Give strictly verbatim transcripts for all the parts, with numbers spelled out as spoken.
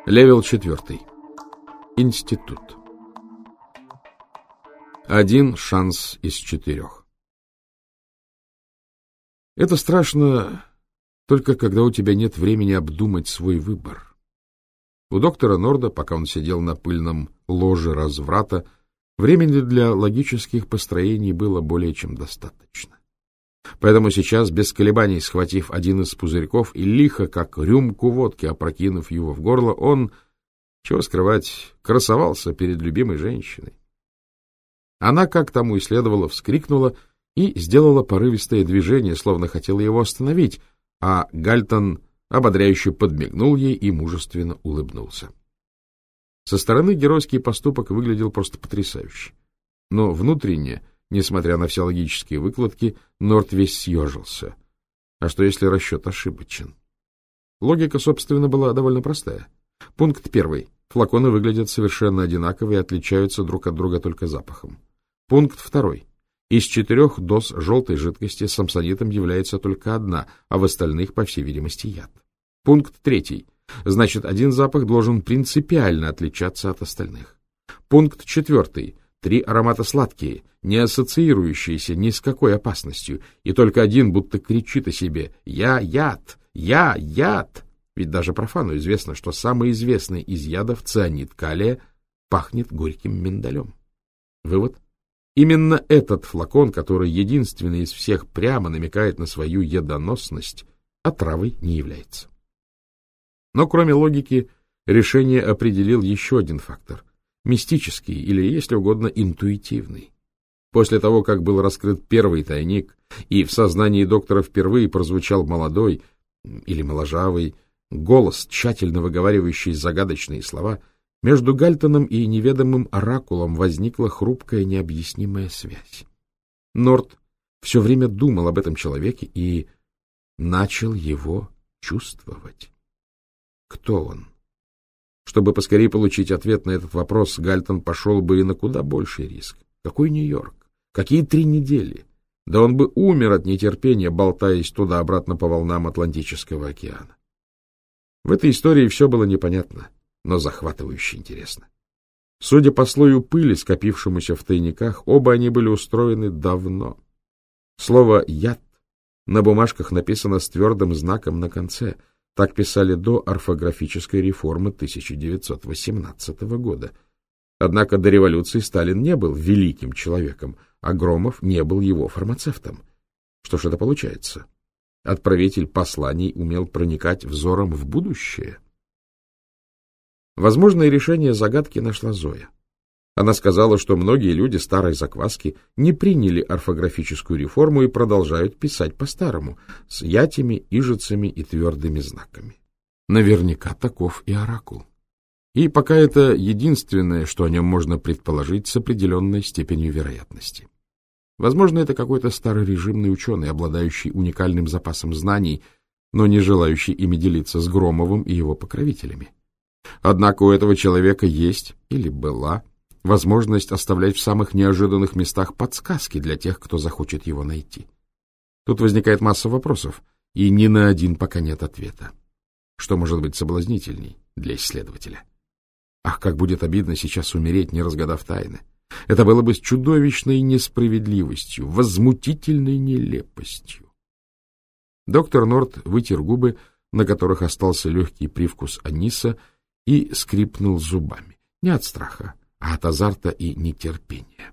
Левел четвертый. Институт. Один шанс из четырех. Это страшно только когда у тебя нет времени обдумать свой выбор. У доктора Норда, пока он сидел на пыльном ложе разврата, времени для логических построений было более чем достаточно. Поэтому сейчас, без колебаний схватив один из пузырьков и лихо, как рюмку водки, опрокинув его в горло, он, чего скрывать, красовался перед любимой женщиной. Она, как тому и следовало, вскрикнула и сделала порывистое движение, словно хотела его остановить, а Гальтон ободряюще подмигнул ей и мужественно улыбнулся. Со стороны геройский поступок выглядел просто потрясающе. Но внутренне, несмотря на все логические выкладки, Норд весь съежился. А что, если расчет ошибочен? Логика, собственно, была довольно простая. Пункт первый. Флаконы выглядят совершенно одинаково и отличаются друг от друга только запахом. Пункт второй. Из четырех доз желтой жидкости самсонитом является только одна, а в остальных, по всей видимости, яд. Пункт третий. Значит, один запах должен принципиально отличаться от остальных. Пункт четвертый. Три аромата сладкие, не ассоциирующиеся ни с какой опасностью, и только один будто кричит о себе «Я яд! Я яд!». Ведь даже профану известно, что самый известный из ядов, цианид калия, пахнет горьким миндалем. Вывод. Именно этот флакон, который единственный из всех прямо намекает на свою ядоносность, отравой не является. Но кроме логики, решение определил еще один фактор — мистический или, если угодно, интуитивный. После того, как был раскрыт первый тайник, и в сознании доктора впервые прозвучал молодой или моложавый голос, тщательно выговаривающий загадочные слова, между Гальтоном и неведомым оракулом возникла хрупкая необъяснимая связь. Норд все время думал об этом человеке и начал его чувствовать. Кто он? Чтобы поскорее получить ответ на этот вопрос, Гальтон пошел бы и на куда больший риск. Какой Нью-Йорк? Какие три недели? Да он бы умер от нетерпения, болтаясь туда-обратно по волнам Атлантического океана. В этой истории все было непонятно, но захватывающе интересно. Судя по слою пыли, скопившемуся в тайниках, оба они были устроены давно. Слово «яд» на бумажках написано с твердым знаком на конце. Так писали до орфографической реформы тысяча девятьсот восемнадцатого года. Однако до революции Сталин не был великим человеком, а Громов не был его фармацевтом. Что ж это получается? Отправитель посланий умел проникать взором в будущее. Возможное решение загадки нашла Зоя. Она сказала, что многие люди старой закваски не приняли орфографическую реформу и продолжают писать по-старому, с ятями, ижицами и твердыми знаками. Наверняка таков и оракул. И пока это единственное, что о нем можно предположить с определенной степенью вероятности. Возможно, это какой-то старорежимный ученый, обладающий уникальным запасом знаний, но не желающий ими делиться с Громовым и его покровителями. Однако у этого человека есть, или была, возможность оставлять в самых неожиданных местах подсказки для тех, кто захочет его найти. Тут возникает масса вопросов, и ни на один пока нет ответа. Что может быть соблазнительней для исследователя? Ах, как будет обидно сейчас умереть, не разгадав тайны. Это было бы с чудовищной несправедливостью, возмутительной нелепостью. Доктор Норд вытер губы, на которых остался легкий привкус аниса, и скрипнул зубами. Не от страха, а от азарта и нетерпения.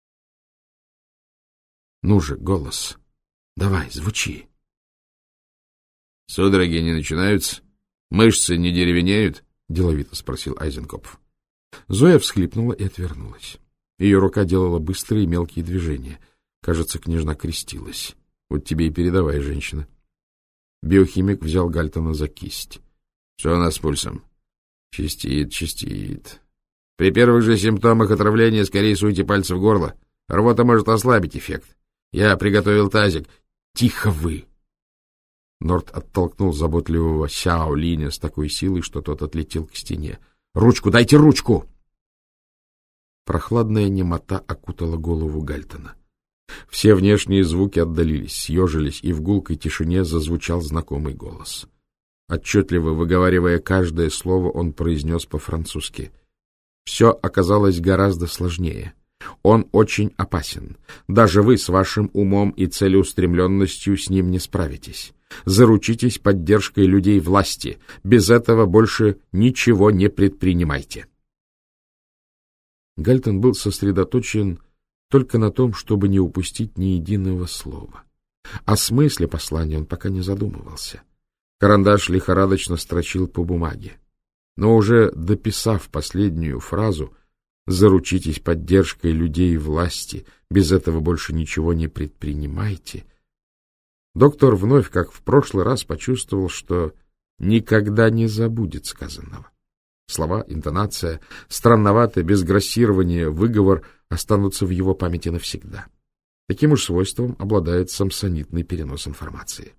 — Ну же, голос, давай, звучи. — Судороги не начинаются? Мышцы не деревенеют? — деловито спросил Айзенкопф. Зоя всхлипнула и отвернулась. Ее рука делала быстрые мелкие движения. Кажется, княжна крестилась. Вот тебе и передавай, женщина. Биохимик взял Гальтона за кисть. — Что у нас с пульсом? — Чистит, чистит. При первых же симптомах отравления скорее суйте пальцы в горло. Рвота может ослабить эффект. Я приготовил тазик. — Тихо вы! Норд оттолкнул заботливого Сяо Линя с такой силой, что тот отлетел к стене. — Ручку, дайте ручку! Прохладная немота окутала голову Гальтона. Все внешние звуки отдалились, съежились, и в гулкой тишине зазвучал знакомый голос. Отчетливо выговаривая каждое слово, он произнес по-французски. Все оказалось гораздо сложнее. Он очень опасен. Даже вы с вашим умом и целеустремленностью с ним не справитесь. Заручитесь поддержкой людей власти. Без этого больше ничего не предпринимайте. Гальтон был сосредоточен только на том, чтобы не упустить ни единого слова. О смысле послания он пока не задумывался. Карандаш лихорадочно строчил по бумаге. Но уже дописав последнюю фразу «Заручитесь поддержкой людей власти, без этого больше ничего не предпринимайте», доктор вновь, как в прошлый раз, почувствовал, что никогда не забудет сказанного. Слова, интонация, странноватое, без грассирования выговор останутся в его памяти навсегда. Таким уж свойством обладает самсонитный перенос информации.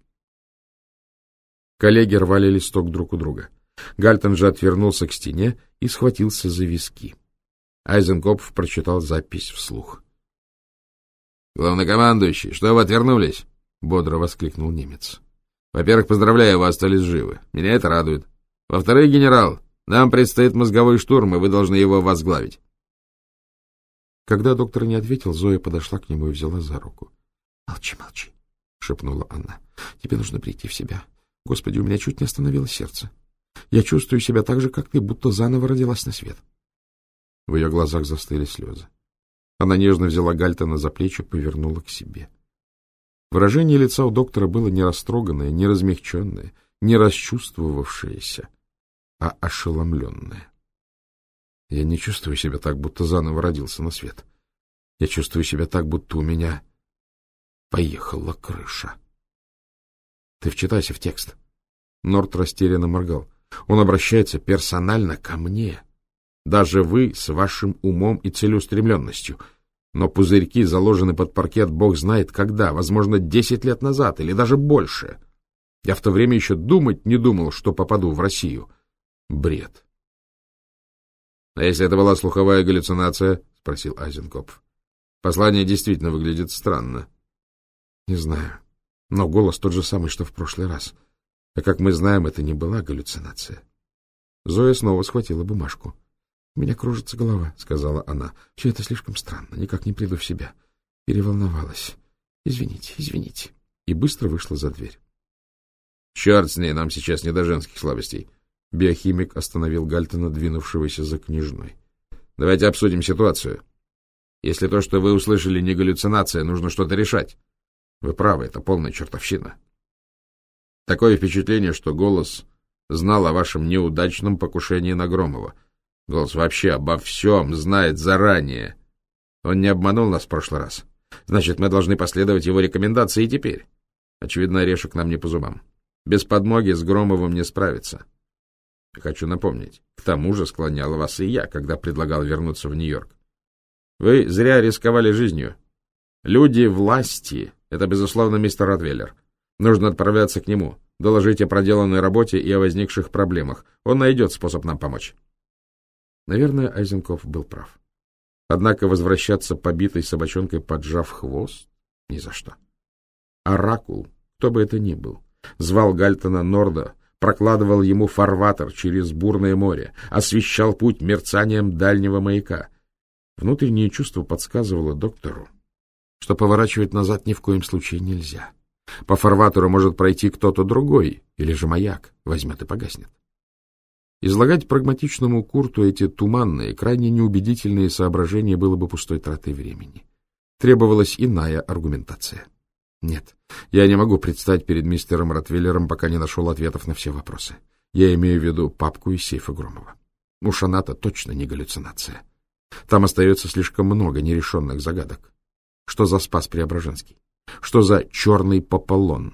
Коллеги рвали листок друг у друга. Гальтон же отвернулся к стене и схватился за виски. Айзенкопф прочитал запись вслух. — Главнокомандующий, что вы отвернулись? — бодро воскликнул немец. — Во-первых, поздравляю, вы остались живы. Меня это радует. Во-вторых, генерал, нам предстоит мозговой штурм, и вы должны его возглавить. Когда доктор не ответил, Зоя подошла к нему и взяла за руку. — Молчи, молчи, — шепнула она. — Тебе нужно прийти в себя. Господи, у меня чуть не остановилось сердце. Я чувствую себя так же, как ты, будто заново родилась на свет. В ее глазах застыли слезы. Она нежно взяла Гальтона за плечи, повернула к себе. Выражение лица у доктора было не растроганное, не размягченное, не расчувствовавшееся, а ошеломленное. Я не чувствую себя так, будто заново родился на свет. Я чувствую себя так, будто у меня поехала крыша. Ты вчитайся в текст. Норт растерянно моргал. Он обращается персонально ко мне. Даже вы с вашим умом и целеустремленностью. Но пузырьки заложены под паркет бог знает когда, возможно, десять лет назад или даже больше. Я в то время еще думать не думал, что попаду в Россию. Бред. — А если это была слуховая галлюцинация? — спросил Айзенкопф. — Послание действительно выглядит странно. — Не знаю. Но голос тот же самый, что в прошлый раз. А как мы знаем, это не была галлюцинация. Зоя снова схватила бумажку. — У меня кружится голова, — сказала она. — Все это слишком странно, никак не приду в себя. Переволновалась. Извините, извините. И быстро вышла за дверь. — Черт с ней, нам сейчас не до женских слабостей. Биохимик остановил Гальтона, двинувшегося за княжной. — Давайте обсудим ситуацию. Если то, что вы услышали, не галлюцинация, нужно что-то решать. Вы правы, это полная чертовщина. Такое впечатление, что голос знал о вашем неудачном покушении на Громова. Голос вообще обо всем знает заранее. Он не обманул нас в прошлый раз. Значит, мы должны последовать его рекомендации и теперь. Очевидно, орешек нам не по зубам. Без подмоги с Громовым не справиться. Хочу напомнить, к тому же склонял вас и я, когда предлагал вернуться в Нью-Йорк. Вы зря рисковали жизнью. Люди власти — это, безусловно, мистер Ротвейлер. Нужно отправляться к нему, доложить о проделанной работе и о возникших проблемах. Он найдет способ нам помочь. Наверное, Айзенкопф был прав. Однако возвращаться побитой собачонкой, поджав хвост, ни за что. Оракул, кто бы это ни был, звал Гальтона Норда, прокладывал ему фарватер через бурное море, освещал путь мерцанием дальнего маяка. Внутреннее чувство подсказывало доктору, что поворачивать назад ни в коем случае нельзя. По фарватеру может пройти кто-то другой, или же маяк возьмет и погаснет. Излагать прагматичному Курту эти туманные, крайне неубедительные соображения было бы пустой тратой времени. Требовалась иная аргументация. Нет, я не могу предстать перед мистером Ротвейлером, пока не нашел ответов на все вопросы. Я имею в виду папку из сейфа Громова. Уж она-то точно не галлюцинация. Там остается слишком много нерешенных загадок. Что за Спас Преображенский? Что за черный Пополон?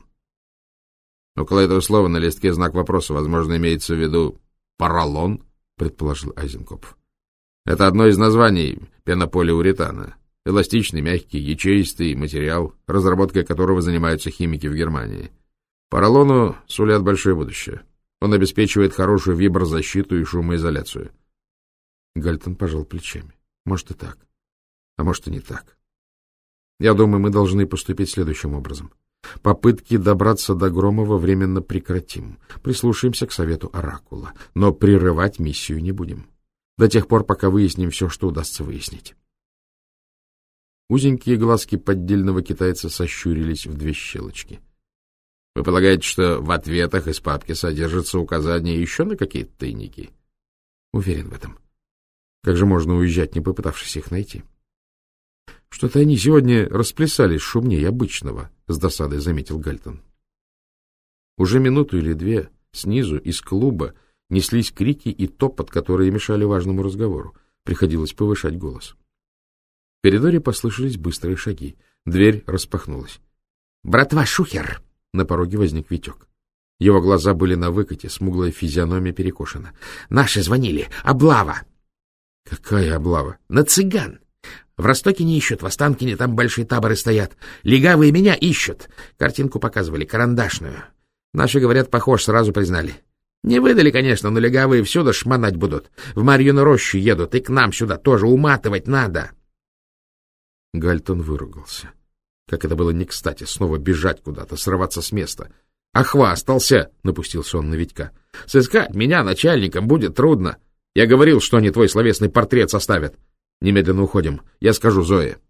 Около этого слова на листке знак вопроса, возможно, имеется в виду поролон, предположил Айзенкопф. Это одно из названий пенополиуретана. Эластичный, мягкий, ячеистый материал, разработкой которого занимаются химики в Германии. Поролону сулят большое будущее. Он обеспечивает хорошую виброзащиту и шумоизоляцию. Гальтон пожал плечами. Может и так, а может и не так. Я думаю, мы должны поступить следующим образом. Попытки добраться до Громова временно прекратим. Прислушаемся к совету Оракула, но прерывать миссию не будем. До тех пор, пока выясним все, что удастся выяснить. Узенькие глазки поддельного китайца сощурились в две щелочки. — Вы полагаете, что в ответах из папки содержатся указания еще на какие-то тайники? — Уверен в этом. Как же можно уезжать, не попытавшись их найти? — Что-то они сегодня расплясались шумнее обычного, — с досадой заметил Гальтон. Уже минуту или две снизу, из клуба, неслись крики и топот, которые мешали важному разговору. Приходилось повышать голос. В коридоре послышались быстрые шаги. Дверь распахнулась. — Братва, шухер! — на пороге возник Витек. Его глаза были на выкате, смуглая физиономия перекошена. — Наши звонили. Облава! — Какая облава? — На цыган! В Ростоке не ищут, в Останкине там большие таборы стоят. Легавые меня ищут. Картинку показывали, карандашную. Наши, говорят, похож, сразу признали. Не выдали, конечно, но легавые всюду шмонать будут. В Марьину рощу едут, и к нам сюда тоже уматывать надо. Гальтон выругался. Как это было не кстати, снова бежать куда-то, срываться с места. — А хвастался! — напустился он на Витька. — Сыскать меня начальником будет трудно. Я говорил, что они твой словесный портрет составят. Немедленно уходим. Я скажу Зое.